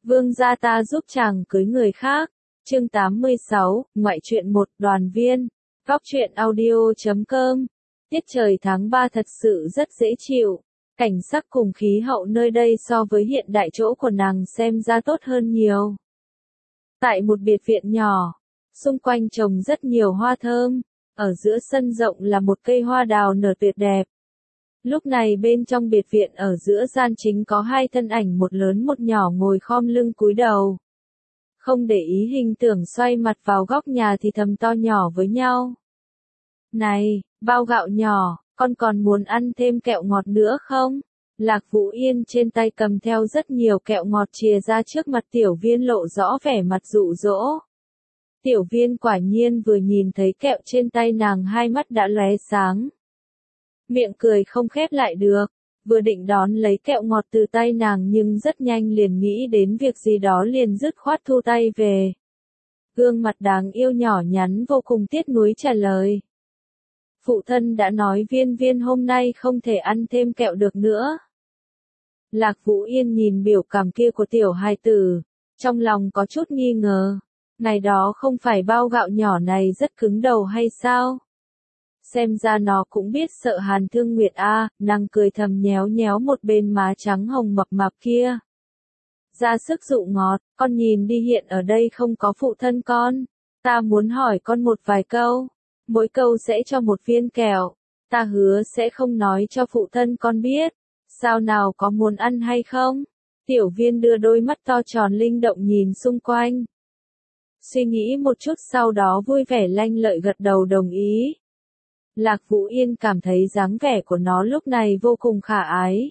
Vương gia ta giúp chàng cưới người khác. Chương 86, ngoại truyện 1, đoàn viên. Góc truyện audio.com. Tiết trời tháng 3 thật sự rất dễ chịu. Cảnh sắc cùng khí hậu nơi đây so với hiện đại chỗ của nàng xem ra tốt hơn nhiều. Tại một biệt viện nhỏ, xung quanh trồng rất nhiều hoa thơm, ở giữa sân rộng là một cây hoa đào nở tuyệt đẹp. Lúc này bên trong biệt viện ở giữa gian chính có hai thân ảnh, một lớn một nhỏ ngồi khom lưng cúi đầu. Không để ý hình tượng xoay mặt vào góc nhà thì thầm to nhỏ với nhau. Này, bao gạo nhỏ, con còn muốn ăn thêm kẹo ngọt nữa không? Lạc Vũ Yên trên tay cầm theo rất nhiều kẹo ngọt chìa ra trước mặt Tiểu Viên, lộ rõ vẻ mặt dụ dỗ. Tiểu Viên quả nhiên vừa nhìn thấy kẹo trên tay nàng hai mắt đã lóe sáng. Miệng cười không khép lại được, vừa định đón lấy kẹo ngọt từ tay nàng nhưng rất nhanh liền nghĩ đến việc gì đó liền dứt khoát thu tay về. Gương mặt đáng yêu nhỏ nhắn vô cùng tiếc nuối trả lời. Phụ thân đã nói Viên Viên hôm nay không thể ăn thêm kẹo được nữa. Lạc Vũ Yên nhìn biểu cảm kia của tiểu hài tử, trong lòng có chút nghi ngờ. Ngày đó không phải bao gạo nhỏ này rất cứng đầu hay sao? Xem ra nó cũng biết sợ Hàn Thương Nguyệt a, nàng cười thầm nhéo nhéo một bên má trắng hồng mập mạp kia. Ra sức dụ ngọt, con nhìn đi, hiện ở đây không có phụ thân con. Ta muốn hỏi con một vài câu. Mỗi câu sẽ cho một viên kẹo. Ta hứa sẽ không nói cho phụ thân con biết. Sao nào, có muốn ăn hay không? Tiểu Viên đưa đôi mắt to tròn linh động nhìn xung quanh. Suy nghĩ một chút sau đó vui vẻ lanh lợi gật đầu đồng ý. Lạc Vũ Yên cảm thấy dáng vẻ của nó lúc này vô cùng khả ái.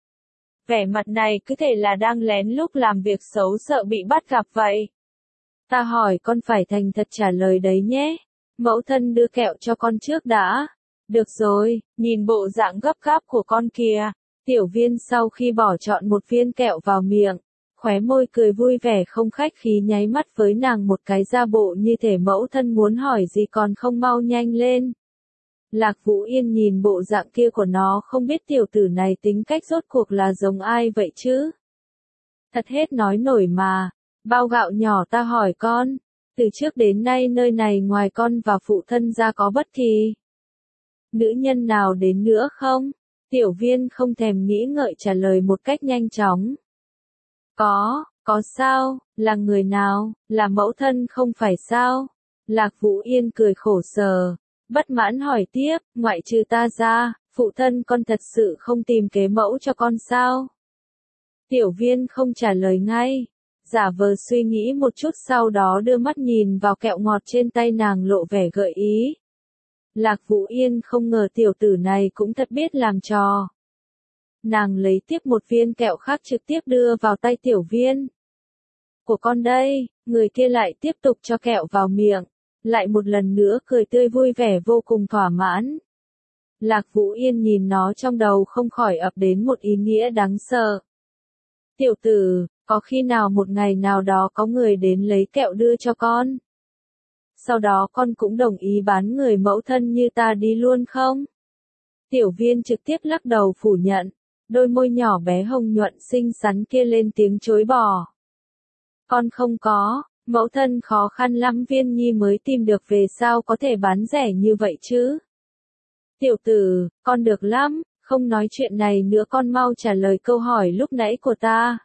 Vẻ mặt này cứ thể là đang lén lúc làm việc xấu sợ bị bắt gặp vậy. Ta hỏi con phải thành thật trả lời đấy nhé. Mẫu thân đưa kẹo cho con trước đã. Được rồi, nhìn bộ dạng gấp gáp của con kìa. Tiểu Viên sau khi bỏ chọn một viên kẹo vào miệng, khóe môi cười vui vẻ không khách khí nháy mắt với nàng một cái, ra bộ như thể mẫu thân muốn hỏi gì còn không mau nhanh lên. Lạc Vũ Yên nhìn bộ dạng kia của nó không biết tiểu tử này tính cách rốt cuộc là giống ai vậy chứ? Thật hết nói nổi mà. Bao gạo nhỏ, ta hỏi con, từ trước đến nay nơi này ngoài con và phụ thân ra có bất kỳ nữ nhân nào đến nữa không? Tiểu Viên không thèm nghĩ ngợi trả lời một cách nhanh chóng. Có sao, là người nào, là mẫu thân không phải sao? Lạc Vũ Yên cười khổ sở, bất mãn hỏi tiếp, ngoại trừ ta ra, phụ thân con thật sự không tìm kế mẫu cho con sao? Tiểu Viên không trả lời ngay, giả vờ suy nghĩ một chút sau đó đưa mắt nhìn vào kẹo ngọt trên tay nàng lộ vẻ gợi ý. Lạc Vũ Yên không ngờ tiểu tử này cũng thật biết làm trò. Nàng lấy tiếp một viên kẹo khác trực tiếp đưa vào tay Tiểu Viên. Của con đây, người kia lại tiếp tục cho kẹo vào miệng, lại một lần nữa cười tươi vui vẻ vô cùng thỏa mãn. Lạc Vũ Yên nhìn nó trong đầu không khỏi ập đến một ý nghĩa đáng sợ. Tiểu tử, có khi nào một ngày nào đó có người đến lấy kẹo đưa cho con? Sau đó con cũng đồng ý bán người mẫu thân như ta đi luôn không? Tiểu Viên trực tiếp lắc đầu phủ nhận, đôi môi nhỏ bé hồng nhuận xinh xắn kia lên tiếng chối bỏ. Con không có, mẫu thân khó khăn lắm Viên Nhi mới tìm được, về sao có thể bán rẻ như vậy chứ? Tiểu tử, con được lắm, không nói chuyện này nữa, con mau trả lời câu hỏi lúc nãy của ta.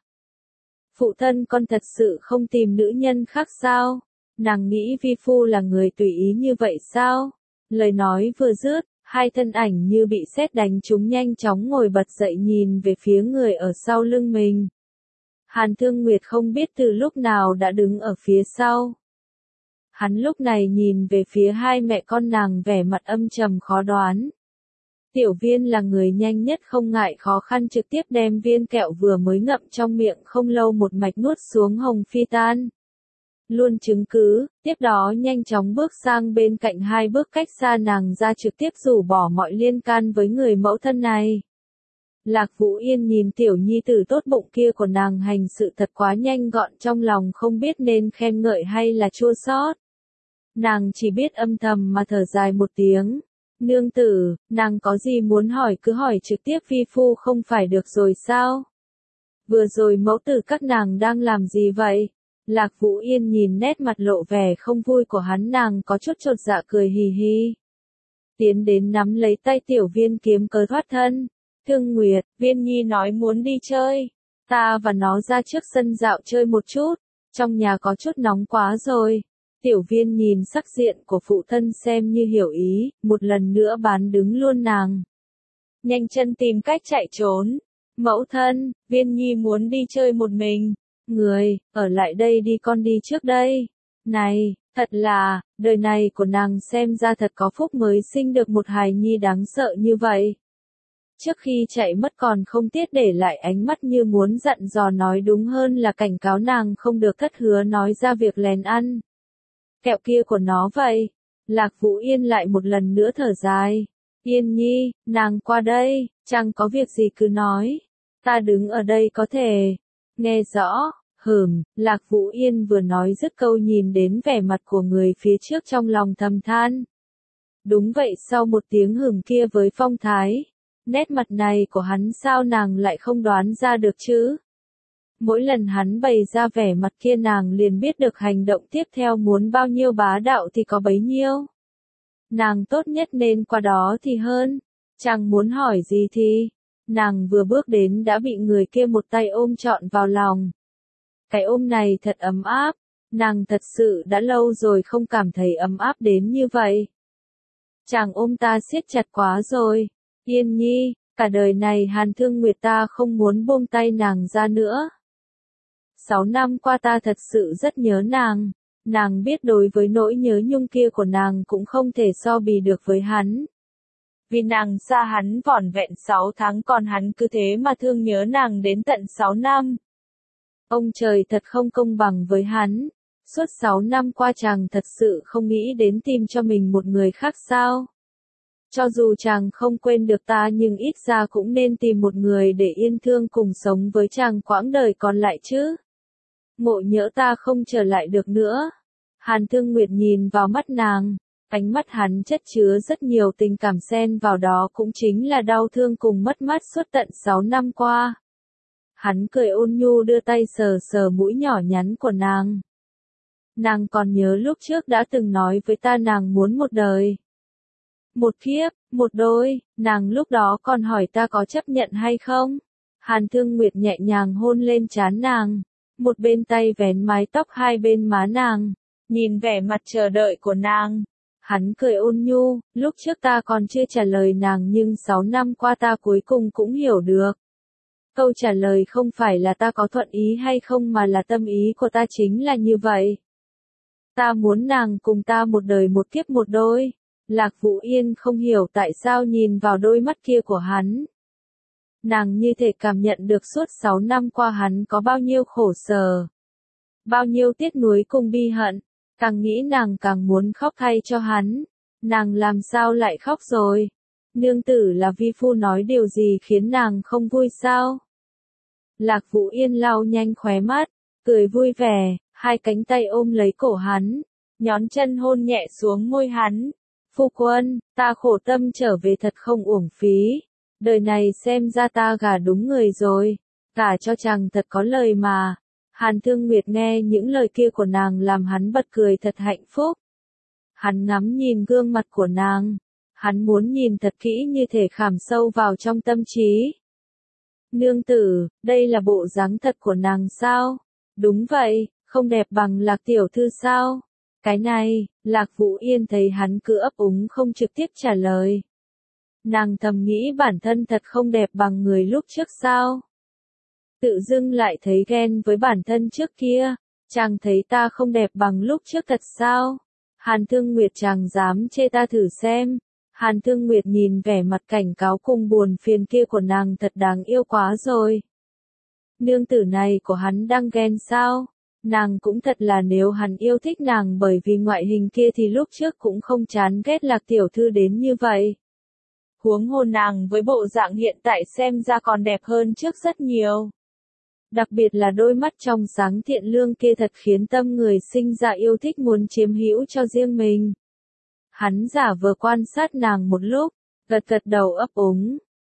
Phụ thân con thật sự không tìm nữ nhân khác sao? Nàng nghĩ vi phu là người tùy ý như vậy sao? Lời nói vừa dứt, hai thân ảnh như bị sét đánh trúng nhanh chóng ngồi bật dậy nhìn về phía người ở sau lưng mình. Hàn Thương Nguyệt không biết từ lúc nào đã đứng ở phía sau. Hắn lúc này nhìn về phía hai mẹ con nàng vẻ mặt âm trầm khó đoán. Tiểu Viên là người nhanh nhất không ngại khó khăn trực tiếp đem viên kẹo vừa mới ngậm trong miệng không lâu một mạch nuốt xuống hồng phi tan. Luôn chứng cứ, tiếp đó nhanh chóng bước sang bên cạnh, hai bước cách xa nàng ra, trực tiếp rũ bỏ mọi liên can với người mẫu thân này. Lạc Vũ Yên nhìn tiểu nhi tử tốt bụng kia của nàng hành sự thật quá nhanh gọn, trong lòng không biết nên khen ngợi hay là chua xót. Nàng chỉ biết âm thầm mà thở dài một tiếng. Nương tử, nàng có gì muốn hỏi cứ hỏi trực tiếp vi phu không phải được rồi sao? Vừa rồi mẫu tử các nàng đang làm gì vậy? Lạc Vũ Yên nhìn nét mặt lộ vẻ không vui của hắn, nàng có chút chột dạ cười hì hì. Tiến đến nắm lấy tay Tiểu Viên kiếm cớ thoát thân. Thương Nguyệt, Viên Nhi nói muốn đi chơi. Ta và nó ra trước sân dạo chơi một chút. Trong nhà có chút nóng quá rồi. Tiểu Viên nhìn sắc diện của phụ thân xem như hiểu ý, một lần nữa bán đứng luôn nàng. Nhanh chân tìm cách chạy trốn. Mẫu thân, Viên Nhi muốn đi chơi một mình. Người, ở lại đây đi, con đi trước đây. Này, thật là, đời này của nàng xem ra thật có phúc mới sinh được một hài nhi đáng sợ như vậy. Trước khi chạy mất còn không tiếc để lại ánh mắt như muốn dặn dò, nói đúng hơn là cảnh cáo nàng không được thất hứa nói ra việc lén ăn kẹo kia của nó vậy. Lạc Vũ Yên lại một lần nữa thở dài. Yên Nhi, nàng qua đây, chẳng có việc gì cứ nói. Ta đứng ở đây có thể nghe rõ. Lạc Vũ Yên vừa nói dứt câu nhìn đến vẻ mặt của người phía trước trong lòng thầm than. Đúng vậy, sau một tiếng kia với phong thái, nét mặt này của hắn sao nàng lại không đoán ra được chứ? Mỗi lần hắn bày ra vẻ mặt kia nàng liền biết được hành động tiếp theo muốn bao nhiêu bá đạo thì có bấy nhiêu. Nàng tốt nhất nên qua đó thì hơn. Chẳng muốn hỏi gì thì, nàng vừa bước đến đã bị người kia một tay ôm trọn vào lòng. Cái ôm này thật ấm áp, nàng thật sự đã lâu rồi không cảm thấy ấm áp đến như vậy. Chàng ôm ta siết chặt quá rồi. Yên Nhi, cả đời này Hàn Thương Nguyệt ta không muốn buông tay nàng ra nữa. 6 năm qua ta thật sự rất nhớ nàng. Nàng biết đối với nỗi nhớ nhung kia của nàng cũng không thể so bì được với hắn. Vì nàng xa hắn vỏn vẹn 6 tháng còn hắn cứ thế mà thương nhớ nàng đến tận 6 năm. Ông trời thật không công bằng với hắn. Suốt 6 năm qua chàng thật sự không nghĩ đến tìm cho mình một người khác sao? Cho dù chàng không quên được ta nhưng ít ra cũng nên tìm một người để yên thương cùng sống với chàng quãng đời còn lại chứ. Ngộ nhỡ ta không trở lại được nữa. Hàn Thương Nguyệt nhìn vào mắt nàng, ánh mắt hắn chất chứa rất nhiều tình cảm, xen vào đó cũng chính là đau thương cùng mất mát suốt tận 6 năm qua. Hắn cười ôn nhu đưa tay sờ sờ mũi nhỏ nhắn của nàng. Nàng còn nhớ lúc trước đã từng nói với ta nàng muốn một đời, một kiếp, một đôi, nàng lúc đó còn hỏi ta có chấp nhận hay không? Hàn Thương Nguyệt nhẹ nhàng hôn lên trán nàng, một bên tay vén mái tóc hai bên má nàng, nhìn vẻ mặt chờ đợi của nàng. Hắn cười ôn nhu, lúc trước ta còn chưa trả lời nàng nhưng 6 năm qua ta cuối cùng cũng hiểu được. Câu trả lời không phải là ta có thuận ý hay không mà là tâm ý của ta chính là như vậy. Ta muốn nàng cùng ta một đời một kiếp một đôi. Lạc Vũ Yên không hiểu tại sao nhìn vào đôi mắt kia của hắn. Nàng như thể cảm nhận được suốt 6 năm qua hắn có bao nhiêu khổ sở, bao nhiêu tiếc nuối cùng bi hận. Càng nghĩ nàng càng muốn khóc thay cho hắn. Nàng làm sao lại khóc rồi? Nương tử là vi phu nói điều gì khiến nàng không vui sao? Lạc Vũ Yên lau nhanh khóe mắt, cười vui vẻ, hai cánh tay ôm lấy cổ hắn, nhón chân hôn nhẹ xuống môi hắn. Phu quân, ta khổ tâm trở về thật không uổng phí. Đời này xem ra ta gả đúng người rồi. Gả cho chàng thật có lời mà. Hàn Thương Nguyệt nghe những lời kia của nàng làm hắn bật cười thật hạnh phúc. Hắn ngắm nhìn gương mặt của nàng. Hắn muốn nhìn thật kỹ như thể khảm sâu vào trong tâm trí. Nương tử, đây là bộ dáng thật của nàng sao? Đúng vậy, không đẹp bằng Lạc tiểu thư sao? Cái này, Lạc Vũ Yên thấy hắn cứ ấp úng không trực tiếp trả lời. Nàng thầm nghĩ bản thân thật không đẹp bằng người lúc trước sao? Tự dưng lại thấy ghen với bản thân trước kia. Chàng thấy ta không đẹp bằng lúc trước thật sao? Hàn Thương Nguyệt, chàng dám chê ta thử xem. Hàn Thương Nguyệt nhìn vẻ mặt cảnh cáo cùng buồn phiền kia của nàng thật đáng yêu quá rồi. Nương tử này của hắn đang ghen sao? Nàng cũng thật là, nếu hắn yêu thích nàng bởi vì ngoại hình kia thì lúc trước cũng không chán ghét Lạc tiểu thư đến như vậy. Huống hồ nàng với bộ dạng hiện tại xem ra còn đẹp hơn trước rất nhiều. Đặc biệt là đôi mắt trong sáng thiện lương kia thật khiến tâm người sinh ra yêu thích muốn chiếm hữu cho riêng mình. Hắn giả vờ quan sát nàng một lúc, gật gật đầu ấp úng.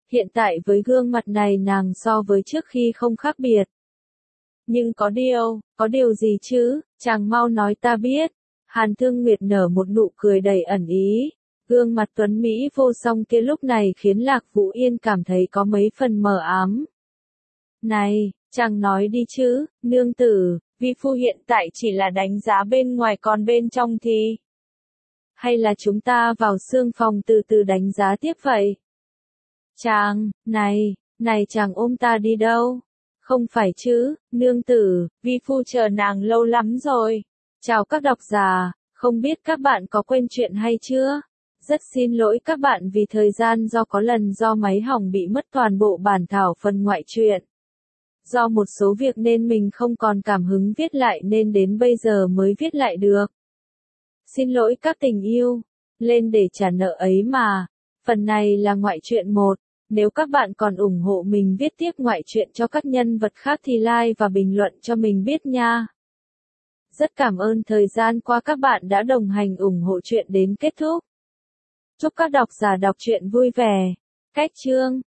Hiện tại với gương mặt này nàng so với trước khi không khác biệt. Nhưng có điều gì chứ, chàng mau nói ta biết. Hàn Thương Nguyệt nở một nụ cười đầy ẩn ý. Gương mặt tuấn Mỹ vô song kia lúc này khiến Lạc Vũ Yên cảm thấy có mấy phần mờ ám. Này, chàng nói đi chứ, nương tử, vi phu hiện tại chỉ là đánh giá bên ngoài còn bên trong thì... Hay là chúng ta vào sương phòng từ từ đánh giá tiếp vậy? Chàng, này chàng ôm ta đi đâu? Không phải chứ, nương tử, vi phu chờ nàng lâu lắm rồi. Chào các độc giả, không biết các bạn có quên chuyện hay chưa? Rất xin lỗi các bạn vì thời gian có lần do máy hỏng bị mất toàn bộ bản thảo phần ngoại truyện. Do một số việc nên mình không còn cảm hứng viết lại nên đến bây giờ mới viết lại được. Xin lỗi các tình yêu, lên để trả nợ ấy mà. Phần này là ngoại truyện 1. Nếu các bạn còn ủng hộ mình viết tiếp ngoại truyện cho các nhân vật khác thì like và bình luận cho mình biết nha. Rất cảm ơn thời gian qua các bạn đã đồng hành ủng hộ truyện đến kết thúc. Chúc các độc giả đọc truyện vui vẻ. Cách chương